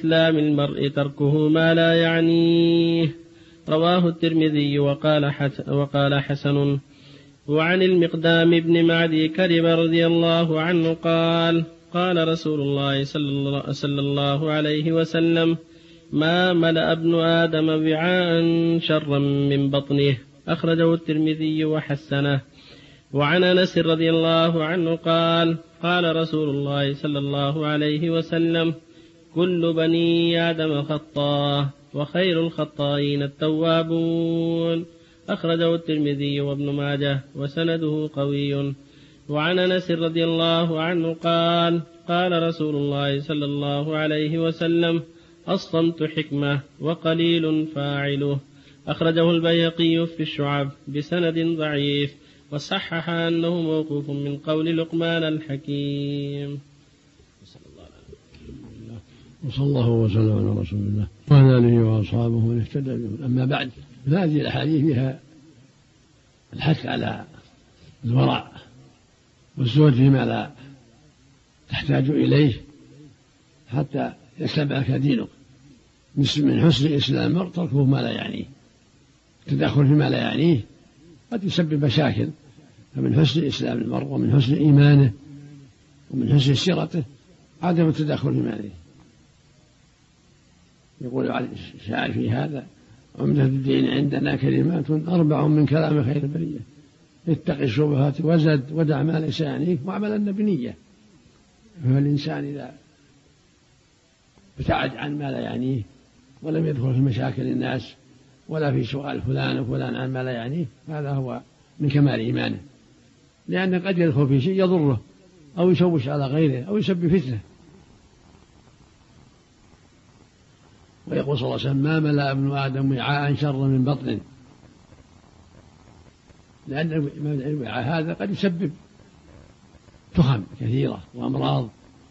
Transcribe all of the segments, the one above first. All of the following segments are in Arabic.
إسلام المرء تركه ما لا يعنيه. رواه الترمذي وقال حسن. وعن المقدام بن معدي كرب رضي الله عنه قال قال رسول الله صلى الله عليه وسلم: ما ملأ ابن آدم وعاء شرا من بطنه. أخرجه الترمذي وحسنه. وعن أنس رضي الله عنه قال قال رسول الله صلى الله عليه وسلم: كل بني آدم خطاء وخير الخطائين التوابون. أخرجه الترمذي وابن ماجه وسنده قوي. وعن أنس رضي الله عنه قال قال رسول الله صلى الله عليه وسلم: الصمت حكمة وقليل فاعله. أخرجه البيهقي في الشعب بسند ضعيف، وصحح أنه موقوف من قول لقمان الحكيم. وصلى الله وسلم على رسول الله وعلى آله وأصحابه من اهتدى بهم. أما بعد، هذه الأحاديث فيها الحث على الورع والزهد فيما لا تحتاج إليه حتى يتبعك دينك. من حسن إسلام المرء تركه ما لا يعنيه. التدخل فيما لا يعنيه قد يسبب مشاكل، فمن حسن إسلام المرء ومن حسن إيمانه ومن حسن سيرته عدم التدخل فيما يعنيه. يقول على الشاعر في هذا: عمدة الدين عندنا كلمات 4 من كلام خير البرية: اتق الشبهات وزد ودع ما ليس يعنيك واعملن بنية. فالإنسان إذا ابتعد عن ما لا يعنيه ولم يدخل في مشاكل الناس ولا في سؤال فلان وفلان عن ما لا يعنيه، هذا هو من كمال إيمانه، لأنه قد يدخل في شيء يضره أو يشوش على غيره أو يسبب فتنة. ويقول صلى الله عليه وسلم: ما ملأ ابن آدم وعاء شر من بطن، لأن الوعاء هذا قد يسبب تخم كثيرة وأمراض.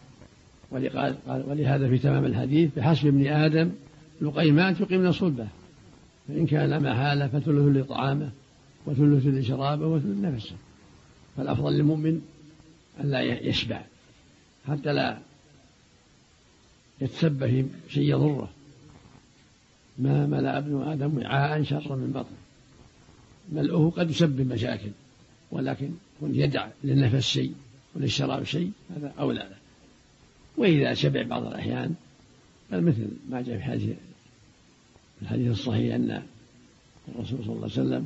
ولهذا في تمام الحديث: بحسب ابن آدم لقيمات يقيمن صلبه، فإن كان محالة فثلث لطعامه وثلث لشرابه وثلث لنفسه. فالأفضل للمؤمن أن لا يشبع حتى لا يتسبب في شيء يضره. ما ملأ ابن آدم وعاء شر من بطن. ملؤه قد يسبب مشاكل، ولكن يدع للنفس شيء وللشراب شيء، هذا أولى له. وإذا شبع بعض الأحيان مثل ما جاء في الحديث الصحيح أن الرسول صلى الله عليه وسلم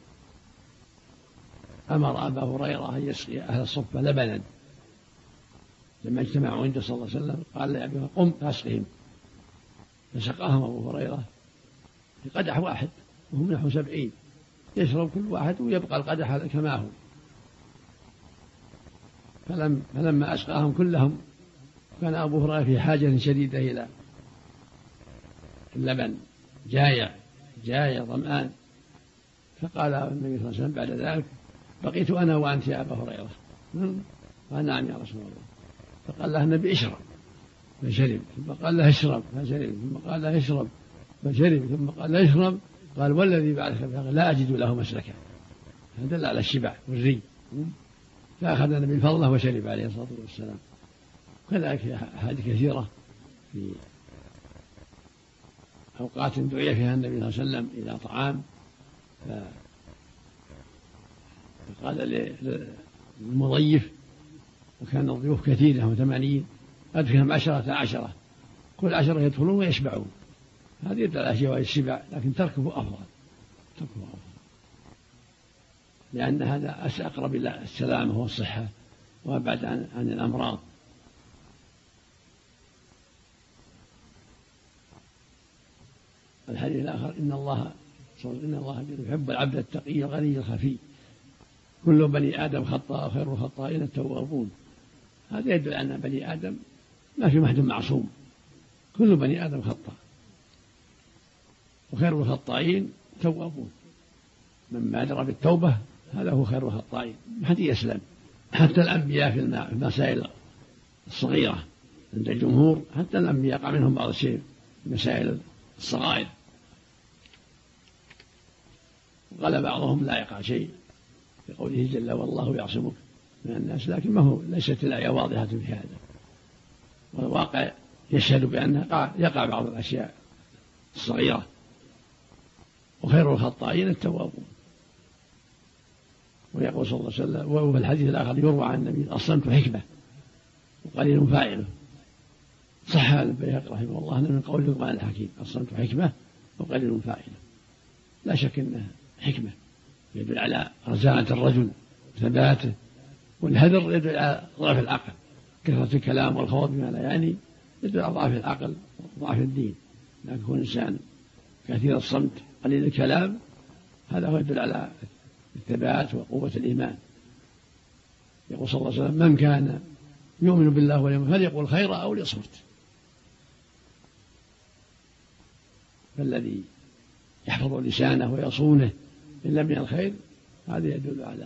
أمر أبا هريرة أن يسقي أهل الصفة لبنا. لما اجتمعوا عنده صلى الله عليه وسلم قال لأبي هريرة: قم فاسقهم. فسقاهم أبو هريرة في قدح واحد وهم نحو 70، يشرب كل واحد ويبقى القدح كما هو. فلما أسقاهم كلهم كان أبو هريرة في حاجة شديدة إلى اللبن، جايع ظمآن. فقال النبي صلى الله عليه وسلم بعد ذلك: بقيت أنا وأنت يا أبا هريرة. قال: نعم يا رسول الله. فقال له النبي: اشرب، فشرب. ثم قال له: اشرب، فشرب. ثم قال له: اشرب، فشرب. ثم قال له: اشرب. قال: والذي بعثك بالحق لا أجد له مسلكا. فدل على الشبع والري. فأخذ النبي فضله وشرب عليه الصلاة والسلام. كذلك أحاديث كثيرة في أوقات دعي فيها النبي صلى الله عليه وسلم إلى طعام، فقال للمضيف، وكان الضيوف كثيرة 80، أدخلهم 10 كل 10 يدخلون ويشبعون. هذه يدل على جواز الشبع، لكن تركه أفضل، لأن هذا أقرب إلى السلامة والصحة وأبعد عن الأمراض. الحديث الآخر: إن الله يحب العبد التقي الغني الخفي. كل بني آدم خطاء وخير الخطائين التوابون. هذا يدل أن بني آدم ما في واحد معصوم، كل بني آدم خطاء، وخير الخطائين توابون. من بادر بالتوبة هذا هو خير الخطائين. حد يسلم. حتى الأنبياء في المسائل الصغيرة عند الجمهور، حتى الأنبياء يقع منهم بعض الشيء في مسائل الصغائر، وقال بعضهم لا يقع شيء في قوله جل: والله يعصمك من الناس. لكن ما هو ليست الآية واضحة في هذا، والواقع يشهد بأن يقع بعض الأشياء الصغيرة. وخير الخطائين التوابون. ويقول صلى الله عليه وسلم وفي الحديث الآخر يروى عن النبي الصمت حكمة وقليل فاعله. صح البيهقي رحمه الله أن من قول لقمان الحكيم الصمت حكمة وقليل فاعله. لا شك أنه حكمة يدل على رزانة الرجل وثباته، والهدر يدل على ضعف العقل، كثرة الكلام والخوض بما لا يعني يدل على ضعف العقل وضعف الدين. لكن يكون إنسان كثير الصمت قليل الكلام هذا هو يدل على الثبات وقوة الإيمان. يقول صلى الله عليه وسلم من كان يؤمن بالله واليوم فليقل خيرا أو ليصمت. فالذي يحفظ لسانه ويصونه إن لم ينل الخير هذا يدل على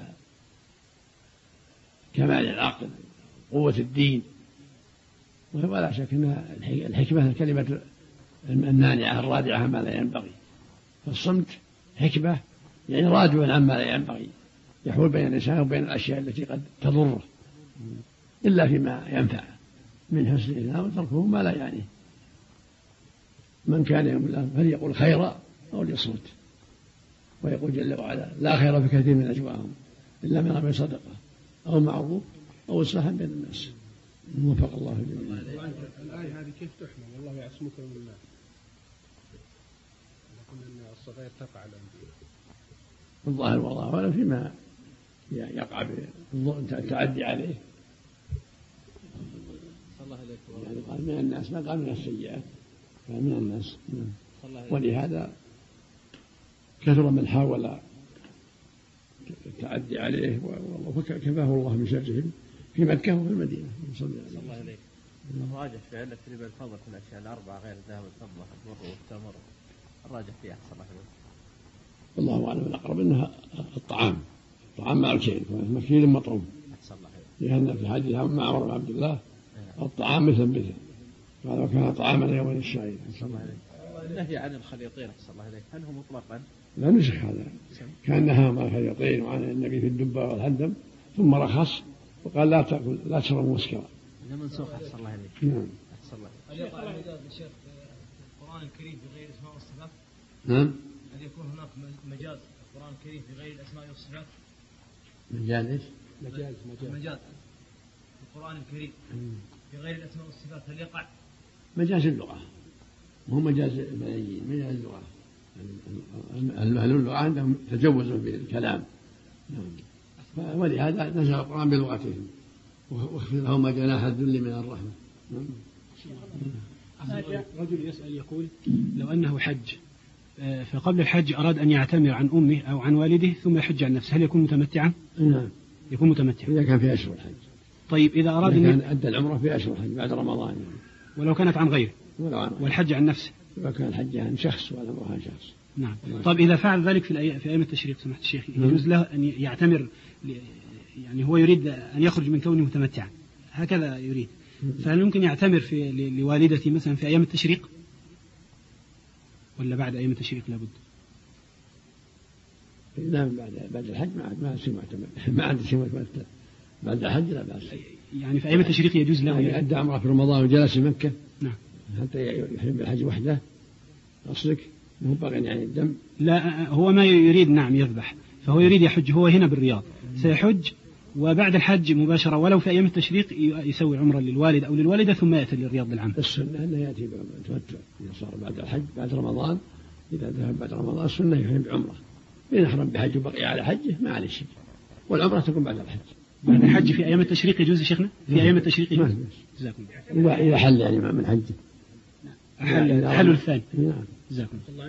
كمال العقل قوة الدين. ولا شك أن الحكمة الكلمة المانعة الرادعة ما لا ينبغي. فالصمت حكمة يعني رادع عما لا ينبغي، يحول بين الإنسان وبين الأشياء التي قد تضره إلا فيما ينفع من حسن الإسلام وتركه ما لا يعنيه. من كان يؤمن بالله فليقل خيرا أو ليصمت. ويقول جل وعلا لا خير في كثير من نجواهم إلا من أمر صدقة أو معروف أو إصلاح بين الناس. وفق الله جميعا. الآية هذه كيف تحمل والله يعصمك من الناس؟ نقول أن الصغير تقع على الأنبياء الظاهر والله ولا فيما يقع بالتعدي عليه. يعني قال من الناس ما قال من السيئات، قال من الناس. ولهذا كثر من حاول التعدي عليه وكفاه الله من شرهم في مكة وفي المدينة. صلى الله عليه وسلم. الراجح في علة ربا الفضل في الأشياء الأربعة غير الذهب والفضة والبر والتمر، الراجح فيها صلى الله عليه وسلم. والله أعلم الأقرب أنها الطعام مع الكيل مكيل مطعوم، لأن في حديث مع عمر بن عبد الله الطعام مثل قال وكان طعامنا يوم الشعير. النهي عن الخليطين صلى الله عليه هل هو مطلقا؟ لا نسخ هذا، كان نهى عن الخليطين وعن النبي في الدبة والهندم ثم رخص وقال لا تأكل لا تشرب مسكرا. هذا منسوخ صلى الله عليه. نعم. هل يقع الشيخ القرآن الكريم بغير الأسماء والصفات؟ نعم. هل يكون هناك مجاز في القرآن الكريم بغير الأسماء والصفات؟ مجاز إيش؟ مجاز في القرآن الكريم بغير الأسماء والصفات هل يقع؟ مجاز اللغة مو مجاز الملايين، مجاز اللغة. أهل اللغة عندهم تجوز في الكلام. نعم. ولهذا نزل القرآن بلغتهم واخفض لهما جناح الذل من الرحمة. رجل يسأل يقول لو أنه حج فقبل الحج أراد أن يعتمر عن أمه أو عن والده ثم يحج عن نفسه، هل يكون متمتعا؟ نعم يكون متمتعا إذا كان في أشهر الحج. طيب إذا أراد أن أدى العمرة في أشهر الحج بعد رمضان يعني. ولو كانت عن غيره والحج عن نفسه؟ ولو كان الحج عن شخص والعمرة عن شخص. نعم. طيب إذا فعل ذلك في أيام التشريق سمحت الشيخ يجوز له أن يعتمر، يعني هو يريد أن يخرج من كونه متمتعا هكذا يريد، فهل يمكن يعتمر لوالدتي مثلا في أيام التشريق ولا بعد أيام التشريق لابد؟ لا بعد الحج ما ما عاد شيء معتمر بعد الحج لا بأس. يعني في أيام التشريق يجوز له يعني أدى عمره في رمضان وجلس في مكة. نعم. حتى يحرم بالحج وحده أصلك مو باغي يعني الدم. لا هو ما يريد نعم يذبح، فهو يريد يحج، هو هنا بالرياض سيحج وبعد الحج مباشرة ولو في أيام التشريق يسوي عمرة للوالد أو للوالدة ثم يأتي للرياض للعمل. السنة أنه يأتي بالتمتع إذا صار بعد الحج بعد رمضان، إذا ذهب بعد رمضان السنة يحرم بعمرة، إذا يحرم بحج وبقي على حجه ما عليه شيء، والعمرة تكون بعد الحج. بعد الحج في أيام التشريق يجوز يا شيخنا؟ في أيام التشريق يجوز. جزاكم الله. إذا حل يعني من حجه. حل الثاني. نعم. جزاكم الله.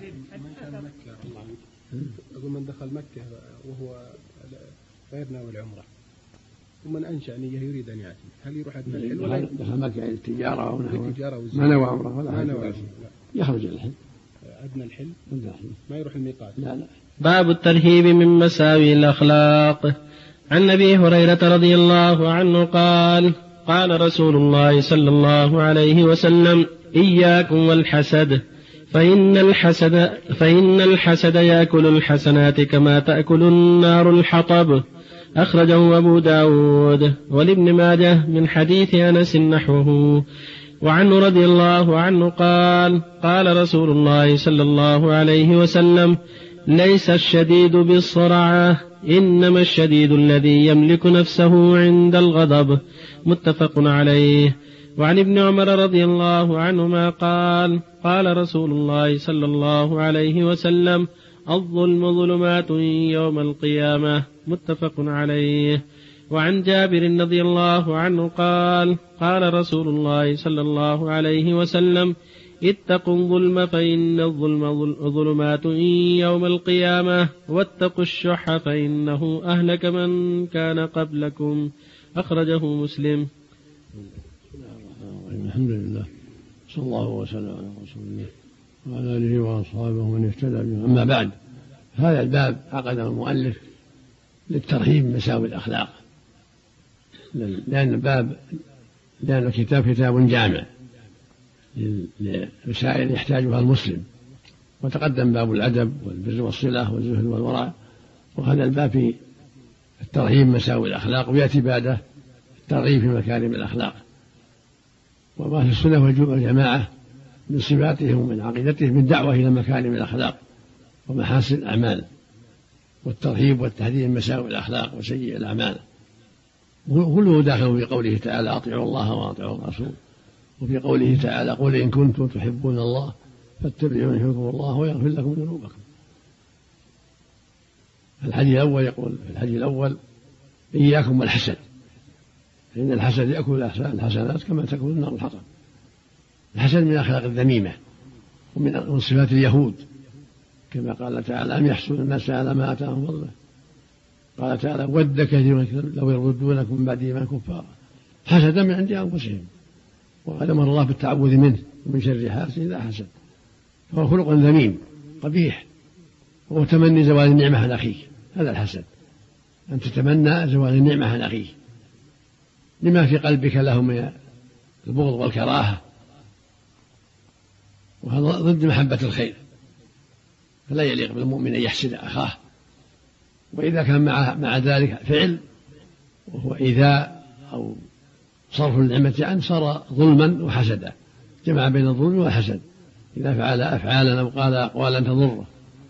أقول من دخل مكة وهو غير ناوي العمرة ومن أنشأ نية يريد أن يأتي، هل يروح أدنى الحل ولا دخل مكة يعني التجارة أو ما نوى عمرة ولا حاجة يخرج الحل أدنى الحل ما يروح الميقات؟ لا. باب الترهيب من مساوي الأخلاق. عن أبي هريرة رضي الله عنه قال قال رسول الله صلى الله عليه وسلم إياكم والحسد فإن الحسد يأكل الحسنات كما تأكل النار الحطب. أخرجه أبو داود ولابن ماجه من حديث أنس نحوه. وعنه رضي الله عنه قال قال رسول الله صلى الله عليه وسلم ليس الشديد بالصرعة إنما الشديد الذي يملك نفسه عند الغضب. متفق عليه. وعن ابن عمر رضي الله عنهما قال قال رسول الله صلى الله عليه وسلم الظلم ظلمات يوم القيامة. متفق عليه. وعن جابر رضي الله عنه قال قال رسول الله صلى الله عليه وسلم اتقوا الظلم فإن الظلم ظلمات يوم القيامة واتقوا الشح فإنه أهلك من كان قبلكم. أخرجه مسلم. الحمد لله صلى الله وسلم على رسول الله وعلى آله وأصحابه من اهتدى به. أما بعد، هذا الباب عقده المؤلف للترهيب من مساوي الأخلاق، لأن الكتاب كتاب جامع لرسائل يحتاجها المسلم، وتقدم باب الأدب والبر والصلة والزهد والورع، وهذا الباب في الترهيب مساوي الأخلاق، ويأتي بعده الترغيب في مكارم الأخلاق. وما في السنة والجماعة من صفاتهم ومن عقيدتهم من دعوة إلى مكارم الأخلاق ومحاسن الأعمال، والترهيب والتحذير من مساوي الأخلاق وسيئ الأعمال، كله داخل في قوله تعالى أطيعوا الله وأطيعوا الرسول، وفي قوله تعالى قل إن كنتم تحبون الله فاتبعوني يحببكم الله ويغفر لكم ذنوبكم. الحديث الأول يقول في الحديث الأول إياكم والحسد، فإن الحسد يأكل الحسنات كما تأكل النار الحطب. الحسد من الأخلاق الذميمة ومن صفات اليهود، كما قال تعالى أم يحسدون الناس على ما آتاهم الله. قال تعالى ود كثير لو يردونكم من بعد إيمانكم كفارا حسدا من عند أنفسهم، وقد أمر الله بالتعوذ منه ومن شر حاسد إذا حسد، فهو خلق ذميم قبيح، وهو تمني زوال النعمة عن أخيه. هذا الحسد، أن تتمنى زوال النعمة عن أخيه لما في قلبك له من البغض والكراهة، وهذا ضد محبة الخير، فلا يليق بالمؤمن أن يحسد أخاه. وإذا كان مع ذلك فعل وهو إيذاء أو صرف النعمة عنه صار ظلما وحسدا، جمع بين الظلم والحسد إذا فعل أفعالا أو قال أقوالا تضره.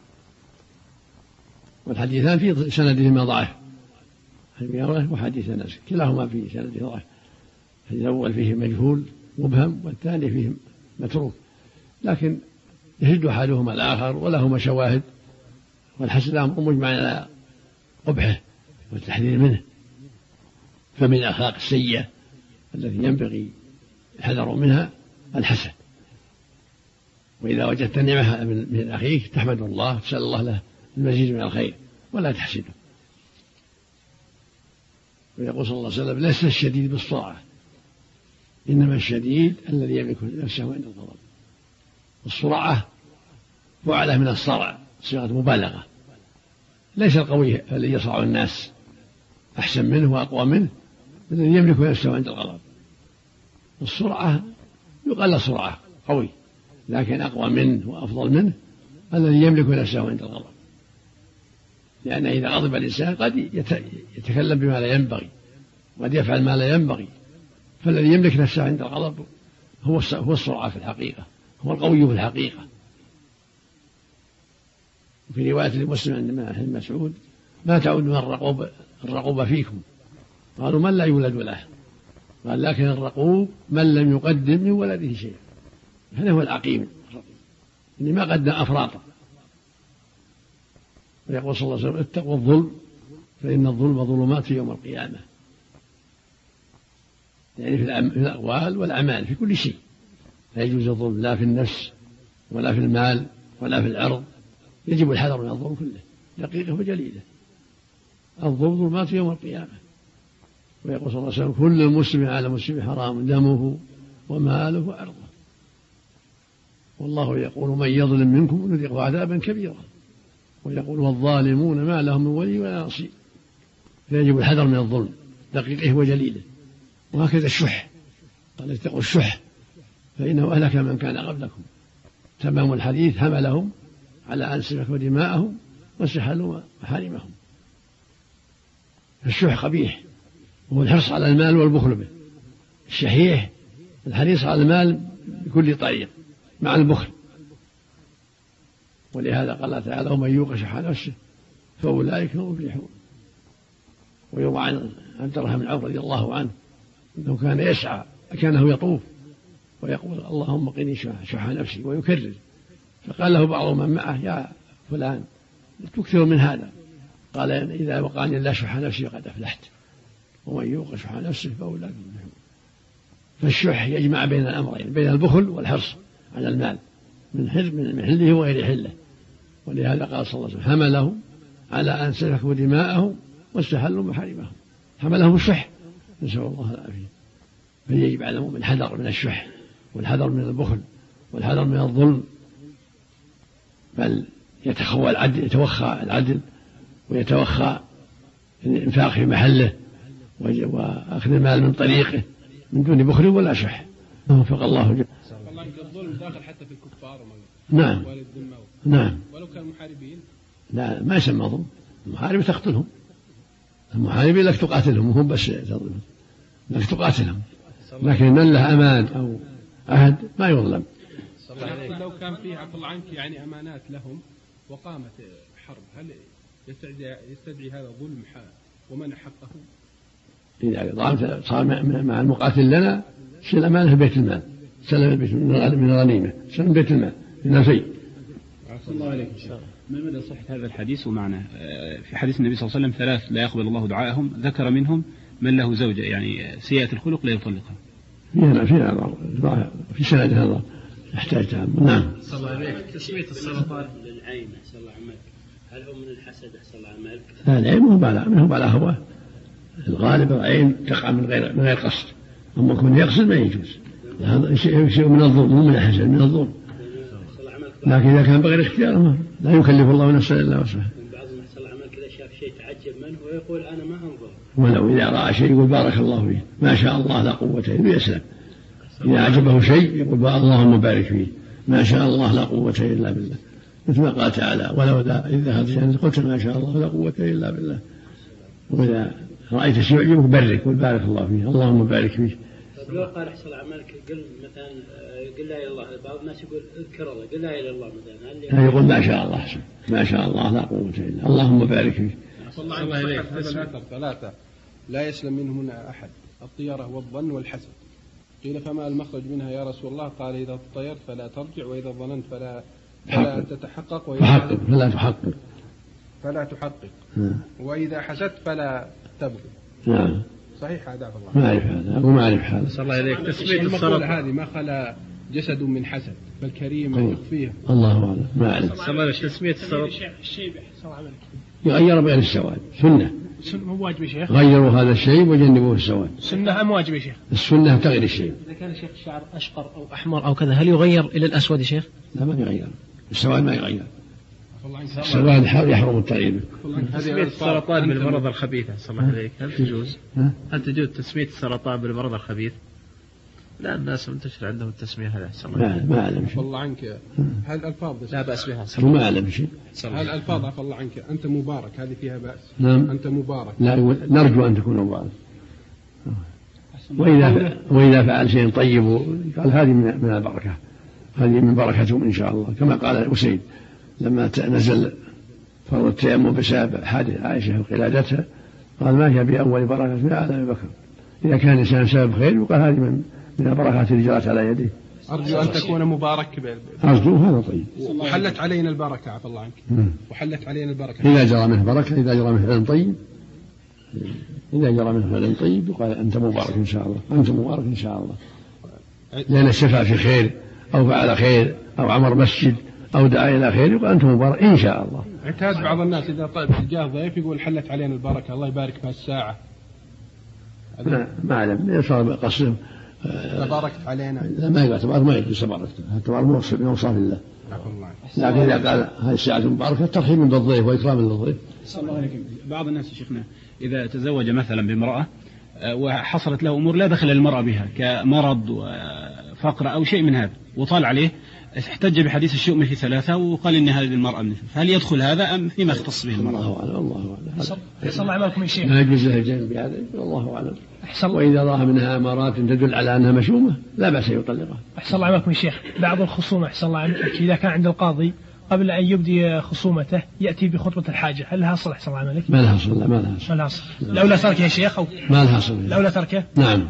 والحديثان في سندهما ضعف، وحديث أنس كلاهما في سنده ضعف. الحديث الأول فيه مجهول مبهم، والثاني فيه متروك، لكن يشد أحدهما الآخر ولهما شواهد. والحسد أمر مجمع على قبحه والتحذير منه، فمن الأخلاق السيئة التي ينبغي الحذر منها الحسد. وإذا وجدت نعمة من أخيك تحمد الله، تسأل الله له المزيد من الخير ولا تحسده. ويقول صلى الله عليه وسلم ليس الشديد بالصرعة إنما الشديد الذي يملك نفسه عند الغضب. الصرعة فعلة من الصرع، صيغة مبالغة. ليس القوي الذي يصرع الناس أحسن منه وأقوى منه الذي يملك نفسه عند الغضب. السرعة يقال سرعة قوي، لكن أقوى منه وأفضل منه الذي يملك نفسه عند الغضب، لأن إذا غضب الإنسان قد يتكلم بما لا ينبغي، وقد يفعل ما لا ينبغي. فالذي يملك نفسه عند الغضب هو السرعة في الحقيقة، هو القوي في الحقيقة. وفي رواية لمسلم عند ابن مسعود ما تعودون الرقوب فيكم، قالوا من لا يولد له؟ قال لكن الرقوب من لم يقدم من ولده شيء. هذا هو العقيم اللي ما قدم أفراطا. ويقول صلى الله عليه وسلم اتقوا الظلم فإن الظلم ظلمات في يوم القيامة، يعني في الأقوال والأعمال في كل شيء لا يجوز الظلم، لا في النفس ولا في المال ولا في العرض. يجب الحذر من الظلم كله دقيقه وجليله. الظلم ظلمات يوم القيامة. ويقول صلى الله عليه وسلم كل المسلم على مسلم حرام دمه وماله وعرضه. والله يقول من يظلم منكم نذقه عذابا كبيرا، ويقول والظالمون ما لهم من ولي ولا نصير. فيجب الحذر من الظلم دقيقه وجليله. وهكذا الشح، قال اتقوا الشح فإنه أهلك من كان قبلكم. تمام الحديث حملهم على أن سفكوا دماءهم واستحلوا محارمهم. الشح قبيح، وهو الحرص على المال والبخل به. الشحيح الحريص على المال بكل طريق مع البخل. ولهذا قال تعالى ومن يوق شح نفسه فأولئك هم المفلحون. ويروى عن عبد الرحمن بن عوف رضي الله عنه أنه كان يسعى كانه يطوف ويقول اللهم قني شح نفسي ويكرر. فقال له بعض من معه يا فلان تكثر من هذا. قال إذا وقعني الله شح نفسي قد أفلحت ومن يوق شح نفسه فأولئك هم المفلحون. فالشح يجمع بين الأمرين بين البخل والحرص على المال من حله وغير حله. ولهذا قال صلى الله عليه وسلم حمله على أن سفكوا دماءهم واستحلوا محارمهم. حمله الشح نسأل الله العافية. فيجب على المؤمن الحذر من الشح والحذر من البخل والحذر من الظلم، بل يتوخى العدل ويتوخى الإنفاق في محله وأخذ المال من طريقه من دون بخل ولا شح. وفق الله جل. الظلم داخل حتى في الكفار نعم نعم ولو كانوا محاربين. لا ما يسمى ظلم. المحارب تقتلهم، المحاربين لك تقاتلهم وهم بس تظلم لك تقاتلهم، لكن من له أمان أو عهد ما يظلم. لو كان فيه عفى الله عنك يعني أمانات لهم وقامت حرب هل يستدعي هذا ظلم ومنع حقه؟ إذا صار مع المقاتل لنا شيل أمانة في بيت المال، سلم من الغنيمة، سلم بيت المال من الفيء. الله عليكم. ما مدى صحة هذا الحديث ومعناه؟ في حديث النبي صلى الله عليه وسلم 3 لا يقبل الله دعاءهم، ذكر منهم من له زوجة يعني سيئة الخلق لا يطلقها. في سند هذا يحتاج تأمل. نعم. صلى الله عليك. تسمية السرطان للعين أحسن الله عملك، هل هو من الحسد أحسن الله عملك؟ لا العين منه على هواه. الغالب العين تقع من غير قصد، أما يكون يقصد ما يجوز. هذا شيء من الظلم مو من الحسد، من الظلم. لكن إذا كان بغير اختيار لا يكلف الله نفسا إلا وسعها. بعضهم أحسن الله عملك كذا شاف شيء تعجب منه ويقول أنا ما أنظر. ولو إذا رأى شيء يقول بارك الله فيه ما شاء الله لا قوة إلا بالله يسلم. إذا عجبه شيء يقول اللهم بارك فيه ما شاء الله لا قوة إلا بالله، مثل ما قال تعالى ولو إذا هذا قلت ما شاء الله لا قوة إلا بالله. وإذا رأيت شيء يعجبك برك قل بارك الله فيه اللهم بارك فيه. طيب لو قال أحسن عملك قل مثلا قل لا إله إلا الله، بعض الناس يقول اذكر الله قل لا إله إلا الله مثلا يقول ما شاء الله أحسن ما شاء الله لا قوة إلا اللهم بارك فيه. الله عليك. 3 لا يسلم منهم أحد، الطيرة والظن والحسد. قيل فما المخرج منها يا رسول الله؟ قال إذا اطيرت فلا ترجع وإذا ظننت فلا تتحقق وإذا فلا تحقق وإذا حسدت فلا تبغي. نعم صحيح هذا الله. ما أعرف هذا أو ما أعرف هذا. صلى الله عليك. تسمية السرطان هذه ما خلا جسد من حسد فالكريم يخفيه. الله أعلم ما أعرف. صلى الله عليه تسمية السرطان الشيبة صلى عملك يغير بين السواد سنة مو واجب يا شيخ. غيروا هذا الشيء وجنبوه السواد. سنة أم واجب يا شيخ؟ السنة تغير الشيء. إذا كان الشيخ الشعر أشقر أو أحمر أو كذا هل يغير إلى الأسود يا شيخ؟ لا ما يغير، السواد ما يغير، السواد يحرم التغيير. تسمية السرطان بالمرض الخبيث صلى الله عليك هل تجوز؟ هل تجوز تسمية السرطان بالمرض الخبيث؟ لا الناس منتشر عندهم التسمية هذا. ما أعلم شيء. الله عنك هل الألفاظ لا بأس بها. ما أعلم شيء. هل الألفاظ عفى الله عنك أنت مبارك هذه فيها بأس؟ نعم. أنت مبارك. لا نرجو أن تكون مبارك. وإذا فعل شيء طيب قال هذه من البركة، هذه من بركتهم إن شاء الله، كما قال أسيد لما نزل فرض التيمم بسبب حادث عائشة وقلادتها قال ما هي بأول بركة على أبي بكر. إذا كان الإنسان سبب خير وقال هذه من البركات اللي جرت على يديه. أرجو أن تكون مبارك. أرجو هذا طيب. وحلت علينا البركة عفى الله عنك. وحلت علينا البركة إذا جرى منه بركة، إذا جرى منه فعل طيب، إذا جرى منه فعل طيب يقال أنت مبارك إن شاء الله، أنت مبارك إن شاء الله، لأن الشفاء في خير أو فعل خير أو عمر مسجد أو دعا إلى خير يقول أنت مبارك إن شاء الله. اعتاد بعض الناس إذا جاء ضيف يقول حلت علينا البركة الله يبارك بهالساعة. ما أعلم صار قصد تباركت علينا. لا ما يقال تبارك، ما يقول تباركت، التبارك من أوصاف الله. لكن إذا قال هذه الساعة مباركة ترحيم بالضيف وإكرام للضيف. صلى الله عليكم. بعض الناس شيخنا إذا تزوج مثلا بامرأة وحصلت له أمور لا دخل للمرأة بها كمرض وفقر أو شيء من هذا وطال عليه احتج بحديث الشؤم في 3 وقال إن هذه المرأة مثل، فهل يدخل هذا أم فيما اختص به المرأة؟ الله أعلم. الله أعلم. أحسن الله عملكم يا شيخ. لا يجوز له الجنب بهذا، الله أعلم. وإذا رأى منها أمارات تدل على أنها مشؤومة لا بأس يطلقها. أحسن الله عملكم يا شيخ. بعض الخصومة أحسن الله عملك إذا كان عند القاضي قبل أن يبدي خصومته يأتي بخطبة الحاجة، هل لها أصل أحسن الله عملك؟ ما لها أصل. لا ما لها أصل. ما لها أصل. لولا تركه يا شيخ أو ما لها أصل. لولا تركه. نعم.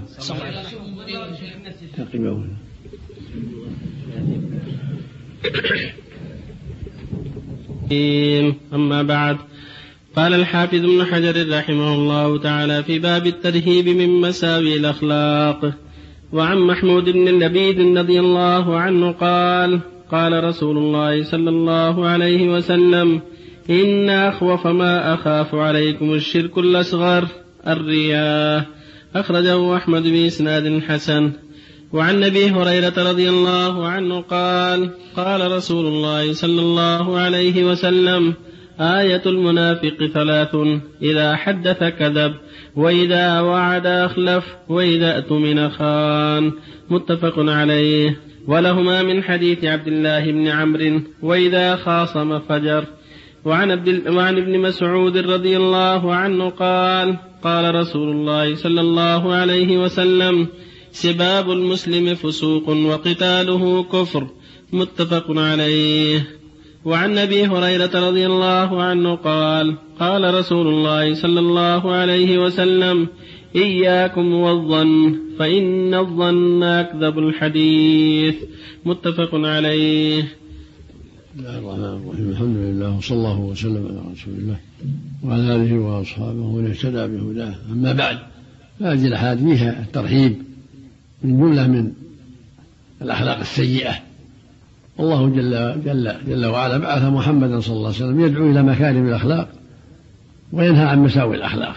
أما بعد، قال الحافظ ابن حجر رحمه الله تعالى في باب الترهيب من مساوي الأخلاق: وعن محمود بن لبيد رضي الله عنه قال: قال رسول الله صلى الله عليه وسلم: إن أخوف ما أخاف عليكم الشرك الأصغر الرياء. أخرجه أحمد بإسناد حسن. وعن أبي هريرة رضي الله عنه قال: قال رسول الله صلى الله عليه وسلم: آية المنافق 3: إذا حدث كذب، وإذا وعد أخلف، وإذا اؤتمن خان. متفق عليه. ولهما من حديث عبد الله بن عمرو: وإذا خاصم فجر. وعن ابن مسعود رضي الله عنه قال: قال رسول الله صلى الله عليه وسلم: سباب المسلم فسوق وقتاله كفر. متفق عليه. وعن أبي هريرة رضي الله عنه قال: قال رسول الله صلى الله عليه وسلم: إياكم والظن فإن الظن أكذب الحديث. متفق عليه. بسم الله الرحمن الرحيم. الحمد لله وصلى الله وسلم على رسول الله وعلى آله وأصحابه ومن اهتدى بهداه. أما بعد، هذه الأحاديث فيها الترهيب من جملة من الأخلاق السيئة. الله جل وعلا بعث محمدا صلى الله عليه وسلم يدعو إلى مكارم الأخلاق وينهى عن مساوي الأخلاق.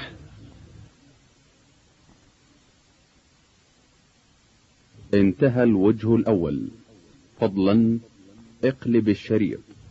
انتهى الوجه الأول. فضلا اقلب الشريط.